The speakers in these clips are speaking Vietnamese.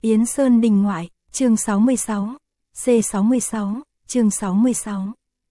Yến Sơn Đình Ngoại, chương 66, C66, chương 66.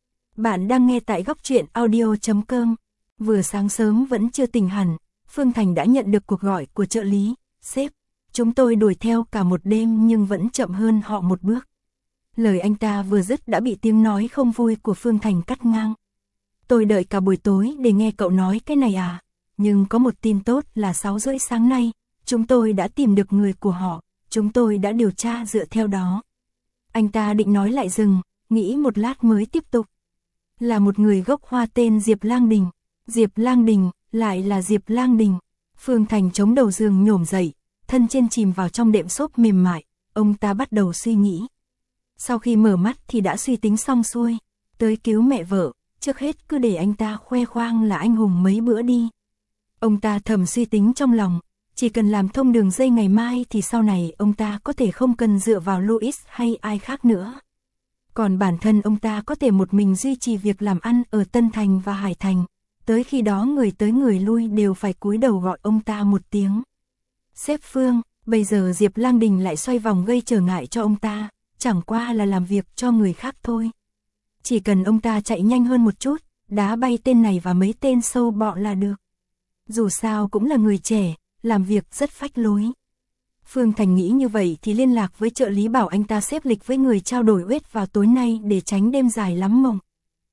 Bạn đang nghe tại góc truyện audio.com. Vừa sáng sớm vẫn chưa tỉnh hẳn, Phương Thành đã nhận được cuộc gọi của trợ lý. Sếp, chúng tôi đuổi theo cả một đêm nhưng vẫn chậm hơn họ một bước. Lời anh ta vừa dứt đã bị tiếng nói không vui của Phương Thành cắt ngang. Tôi đợi cả buổi tối để nghe cậu nói cái này à, nhưng có một tin tốt là 6 rưỡi sáng nay, chúng tôi đã tìm được người của họ, chúng tôi đã điều tra dựa theo đó. Anh ta định nói lại dừng, nghĩ một lát mới tiếp tục. Là một người gốc Hoa tên Diệp Lang Đình. Diệp Lang Đình, lại là Diệp Lang Đình. Phương Thành chống đầu giường nhổm dậy, thân trên chìm vào trong đệm xốp mềm mại, ông ta bắt đầu suy nghĩ. Sau khi mở mắt thì đã suy tính xong xuôi, tới cứu mẹ vợ, trước hết cứ để anh ta khoe khoang là anh hùng mấy bữa đi. Ông ta thầm suy tính trong lòng, chỉ cần làm thông đường dây ngày mai thì sau này ông ta có thể không cần dựa vào Louis hay ai khác nữa. Còn bản thân ông ta có thể một mình duy trì việc làm ăn ở Tân Thành và Hải Thành, tới khi đó người tới người lui đều phải cúi đầu gọi ông ta một tiếng. Sếp Phương, bây giờ Diệp Lang Đình lại xoay vòng gây trở ngại cho ông ta, chẳng qua là làm việc cho người khác thôi. Chỉ cần ông ta chạy nhanh hơn một chút, đá bay tên này và mấy tên sâu bọ là được. Dù sao cũng là người trẻ, làm việc rất phách lối. Phương Thành nghĩ như vậy thì liên lạc với trợ lý bảo anh ta xếp lịch với người trao đổi Wed vào tối nay để tránh đêm dài lắm mộng.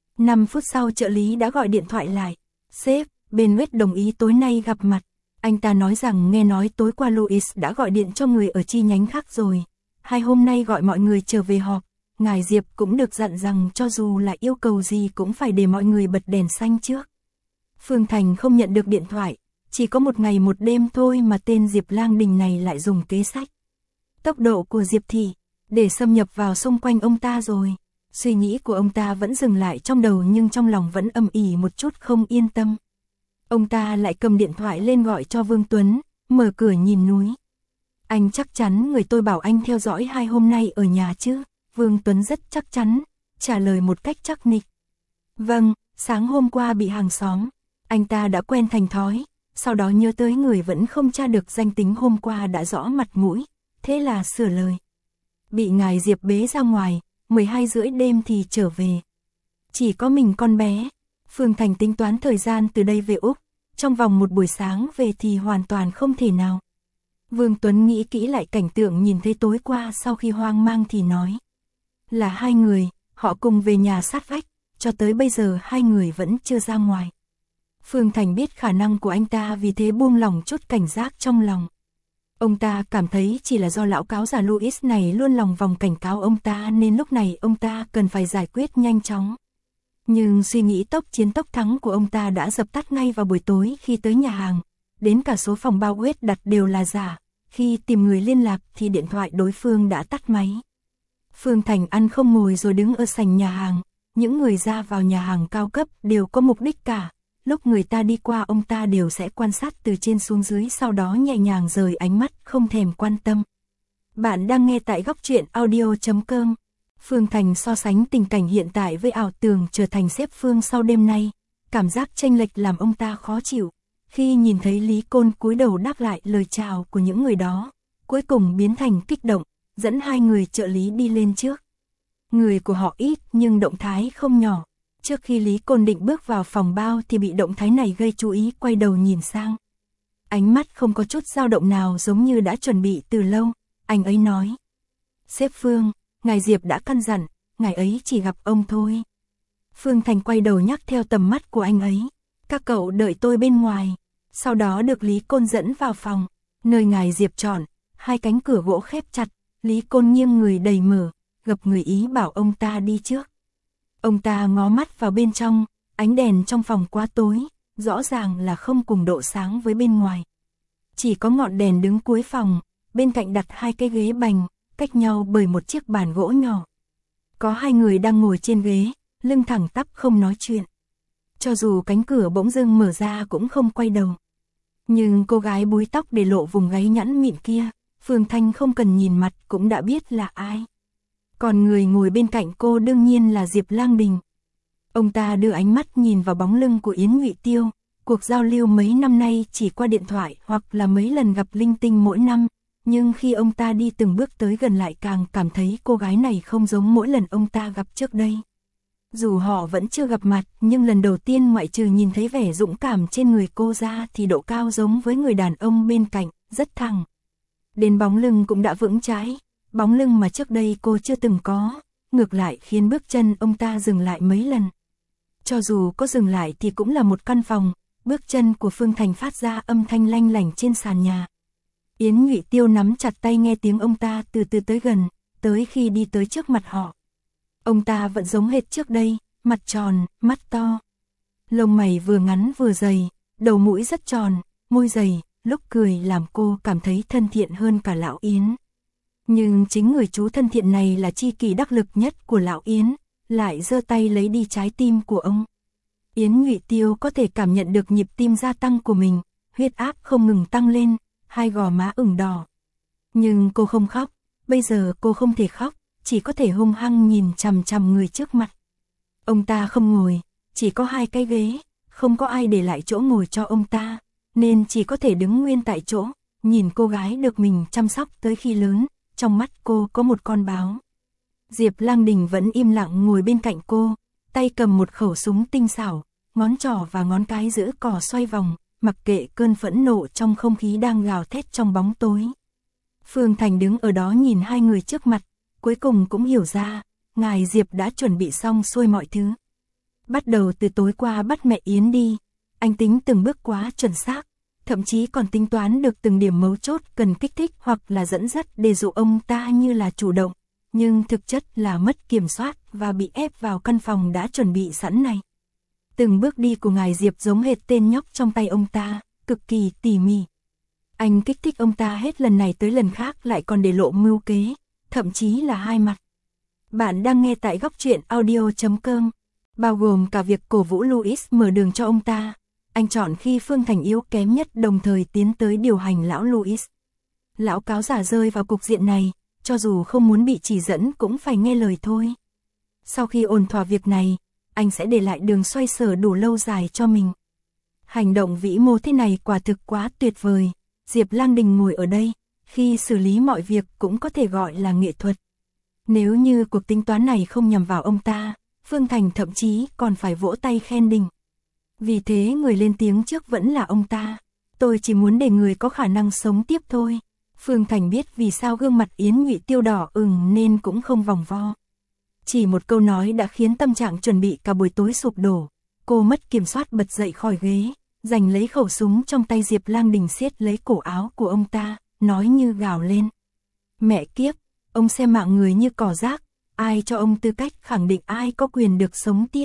5 phút sau trợ lý đã gọi điện thoại lại. Sếp, bên Wed đồng ý tối nay gặp mặt. Anh ta nói rằng nghe nói tối qua Louis đã gọi điện cho người ở chi nhánh khác rồi. 2 hôm nay gọi mọi người trở về họp. Ngài Diệp cũng được dặn rằng cho dù là yêu cầu gì cũng phải để mọi người bật đèn xanh trước. Phương Thành không nhận được điện thoại. Chỉ có một ngày một đêm thôi mà tên Diệp Lang Đình này lại dùng kế sách. Tốc độ của Diệp Thị, để xâm nhập vào xung quanh ông ta rồi. Suy nghĩ của ông ta vẫn dừng lại trong đầu nhưng trong lòng vẫn âm ỉ một chút không yên tâm. Ông ta lại cầm điện thoại lên gọi cho Vương Tuấn, mở cửa nhìn núi. Anh chắc chắn người tôi bảo anh theo dõi 2 hôm nay ở nhà chứ? Vương Tuấn rất chắc chắn, trả lời một cách chắc nịch. Vâng, sáng hôm qua bị hàng xóm, anh ta đã quen thành thói. Sau đó nhớ tới người vẫn không tra được danh tính hôm qua đã rõ mặt mũi, thế là sửa lời. Bị ngài Diệp bế ra ngoài, 12 rưỡi đêm thì trở về. Chỉ có mình con bé. Phương Thành tính toán thời gian từ đây về Úc, trong vòng một buổi sáng về thì hoàn toàn không thể nào. Vương Tuấn nghĩ kỹ lại cảnh tượng nhìn thấy tối qua sau khi hoang mang thì nói. Là 2 người, họ cùng về nhà sát vách, cho tới bây giờ 2 người vẫn chưa ra ngoài. Phương Thành biết khả năng của anh ta vì thế buông lòng chút cảnh giác trong lòng. Ông ta cảm thấy chỉ là do lão cáo già Louis này luôn lòng vòng cảnh cáo ông ta nên lúc này ông ta cần phải giải quyết nhanh chóng. Nhưng suy nghĩ tốc chiến tốc thắng của ông ta đã dập tắt ngay vào buổi tối khi tới nhà hàng. Đến cả số phòng bao Wed đặt đều là giả. Khi tìm người liên lạc thì điện thoại đối phương đã tắt máy. Phương Thành ăn không ngồi rồi đứng ở sảnh nhà hàng. Những người ra vào nhà hàng cao cấp đều có mục đích cả. Lúc người ta đi qua ông ta đều sẽ quan sát từ trên xuống dưới sau đó nhẹ nhàng rời ánh mắt không thèm quan tâm. Bạn đang nghe tại góc truyện audio.com. Phương Thành so sánh tình cảnh hiện tại với ảo tưởng trở thành sếp Phương sau đêm nay. Cảm giác chênh lệch làm ông ta khó chịu. Khi nhìn thấy Lý Côn cúi đầu đáp lại lời chào của những người đó, cuối cùng biến thành kích động, dẫn 2 người trợ lý đi lên trước. Người của họ ít nhưng động thái không nhỏ. Trước khi Lý Côn định bước vào phòng bao thì bị động thái này gây chú ý quay đầu nhìn sang. Ánh mắt không có chút dao động nào giống như đã chuẩn bị từ lâu, anh ấy nói. Sếp Phương, ngài Diệp đã căn dặn, ngài ấy chỉ gặp ông thôi. Phương Thành quay đầu nhắc theo tầm mắt của anh ấy. Các cậu đợi tôi bên ngoài. Sau đó được Lý Côn dẫn vào phòng, nơi ngài Diệp chọn, 2 cánh cửa gỗ khép chặt, Lý Côn nghiêng người đẩy mở, gập người ý bảo ông ta đi trước. Ông ta ngó mắt vào bên trong, ánh đèn trong phòng quá tối, rõ ràng là không cùng độ sáng với bên ngoài. Chỉ có ngọn đèn đứng cuối phòng, bên cạnh đặt 2 cái ghế bành, cách nhau bởi một chiếc bàn gỗ nhỏ. Có 2 người đang ngồi trên ghế, lưng thẳng tắp không nói chuyện. Cho dù cánh cửa bỗng dưng mở ra cũng không quay đầu. Nhưng cô gái búi tóc để lộ vùng gáy nhẵn mịn kia, Phương Thanh không cần nhìn mặt cũng đã biết là ai. Còn người ngồi bên cạnh cô đương nhiên là Diệp Lang Đình. Ông ta đưa ánh mắt nhìn vào bóng lưng của Yến Ngụy Tiêu, cuộc giao lưu mấy năm nay chỉ qua điện thoại hoặc là mấy lần gặp linh tinh mỗi năm, nhưng khi ông ta đi từng bước tới gần lại càng cảm thấy cô gái này không giống mỗi lần ông ta gặp trước đây. Dù họ vẫn chưa gặp mặt, nhưng lần đầu tiên ngoại trừ nhìn thấy vẻ dũng cảm trên người cô ra thì độ cao giống với người đàn ông bên cạnh, rất thẳng. Đến bóng lưng cũng đã vững chãi, bóng lưng mà trước đây cô chưa từng có, ngược lại khiến bước chân ông ta dừng lại mấy lần. Cho dù có dừng lại thì cũng là một căn phòng, bước chân của Phương Thành phát ra âm thanh lanh lảnh trên sàn nhà. Yến Nhụy Tiêu nắm chặt tay nghe tiếng ông ta từ từ tới gần, tới khi đi tới trước mặt họ. Ông ta vẫn giống hệt trước đây, mặt tròn, mắt to. Lông mày vừa ngắn vừa dày, đầu mũi rất tròn, môi dày, lúc cười làm cô cảm thấy thân thiện hơn cả lão Yến. Nhưng chính người chú thân thiện này là tri kỷ đắc lực nhất của lão Yến, lại giơ tay lấy đi trái tim của ông. Yến Nhụy Tiêu có thể cảm nhận được nhịp tim gia tăng của mình, huyết áp không ngừng tăng lên, hai gò má ửng đỏ. Nhưng cô không khóc, bây giờ cô không thể khóc, chỉ có thể hung hăng nhìn chằm chằm người trước mặt. Ông ta không ngồi, chỉ có 2 cái ghế, không có ai để lại chỗ ngồi cho ông ta, nên chỉ có thể đứng nguyên tại chỗ, nhìn cô gái được mình chăm sóc tới khi lớn, trong mắt cô có một con báo. Diệp Lang Đình vẫn im lặng ngồi bên cạnh cô, tay cầm một khẩu súng tinh xảo, ngón trỏ và ngón cái giữ cò xoay vòng, mặc kệ cơn phẫn nộ trong không khí đang gào thét trong bóng tối. Phương Thành đứng ở đó nhìn hai người trước mặt, cuối cùng cũng hiểu ra, ngài Diệp đã chuẩn bị xong xuôi mọi thứ. Bắt đầu từ tối qua bắt mẹ Yến đi, anh tính từng bước quá chuẩn xác, thậm chí còn tính toán được từng điểm mấu chốt cần kích thích hoặc là dẫn dắt để dụ ông ta như là chủ động, nhưng thực chất là mất kiểm soát và bị ép vào căn phòng đã chuẩn bị sẵn này. Từng bước đi của ngài Diệp giống hệt tên nhóc trong tay ông ta, cực kỳ tỉ mỉ. Anh kích thích ông ta hết lần này tới lần khác lại còn để lộ mưu kế, thậm chí là hai mặt. Bạn đang nghe tại góc truyện audio.com, bao gồm cả việc cổ vũ Louis mở đường cho ông ta. Anh chọn khi Phương Thành yếu kém nhất đồng thời tiến tới điều hành lão Louis. Lão cáo giả rơi vào cục diện này, cho dù không muốn bị chỉ dẫn cũng phải nghe lời thôi. Sau khi ổn thỏa việc này, anh sẽ để lại đường xoay sở đủ lâu dài cho mình. Hành động vĩ mô thế này quả thực quá tuyệt vời. Diệp Lang Đình ngồi ở đây, khi xử lý mọi việc cũng có thể gọi là nghệ thuật. Nếu như cuộc tính toán này không nhằm vào ông ta, Phương Thành thậm chí còn phải vỗ tay khen đỉnh. Vì thế người lên tiếng trước vẫn là ông ta. Tôi chỉ muốn để người có khả năng sống tiếp thôi. Phương Thành biết vì sao gương mặt Yến Nhụy Tiêu đỏ ửng nên cũng không vòng vo. Chỉ một câu nói đã khiến tâm trạng chuẩn bị cả buổi tối sụp đổ. Cô mất kiểm soát bật dậy khỏi ghế, giành lấy khẩu súng trong tay Diệp Lang Đình siết lấy cổ áo của ông ta, nói như gào lên. Mẹ kiếp, ông xem mạng người như cỏ rác, ai cho ông tư cách khẳng định ai có quyền được sống tiếp.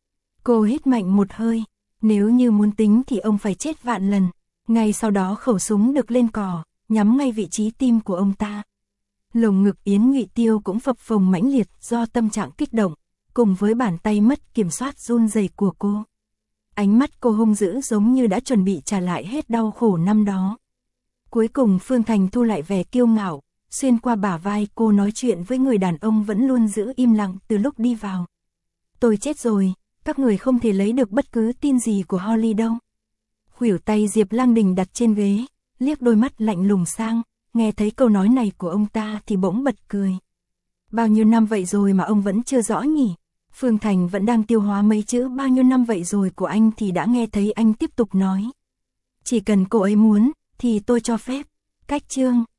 Cô hít mạnh một hơi, nếu như muốn tính thì ông phải chết vạn lần. Ngay sau đó khẩu súng được lên cò, nhắm ngay vị trí tim của ông ta. Lồng ngực Yến Nhụy Tiêu cũng phập phồng mãnh liệt do tâm trạng kích động, cùng với bàn tay mất kiểm soát run rẩy của cô. Ánh mắt cô hung dữ giống như đã chuẩn bị trả lại hết đau khổ năm đó. Cuối cùng Phương Thành thu lại vẻ kiêu ngạo, xuyên qua bả vai cô nói chuyện với người đàn ông vẫn luôn giữ im lặng từ lúc đi vào. Tôi chết rồi, các người không thể lấy được bất cứ tin gì của Holly đâu. Khuỷu tay Diệp Lang Đình đặt trên ghế, liếc đôi mắt lạnh lùng sang, nghe thấy câu nói này của ông ta thì bỗng bật cười. Bao nhiêu năm vậy rồi mà ông vẫn chưa rõ nhỉ? Phương Thành vẫn đang tiêu hóa mấy chữ bao nhiêu năm vậy rồi của anh thì đã nghe thấy anh tiếp tục nói. Chỉ cần cô ấy muốn, thì tôi cho phép. Cách chương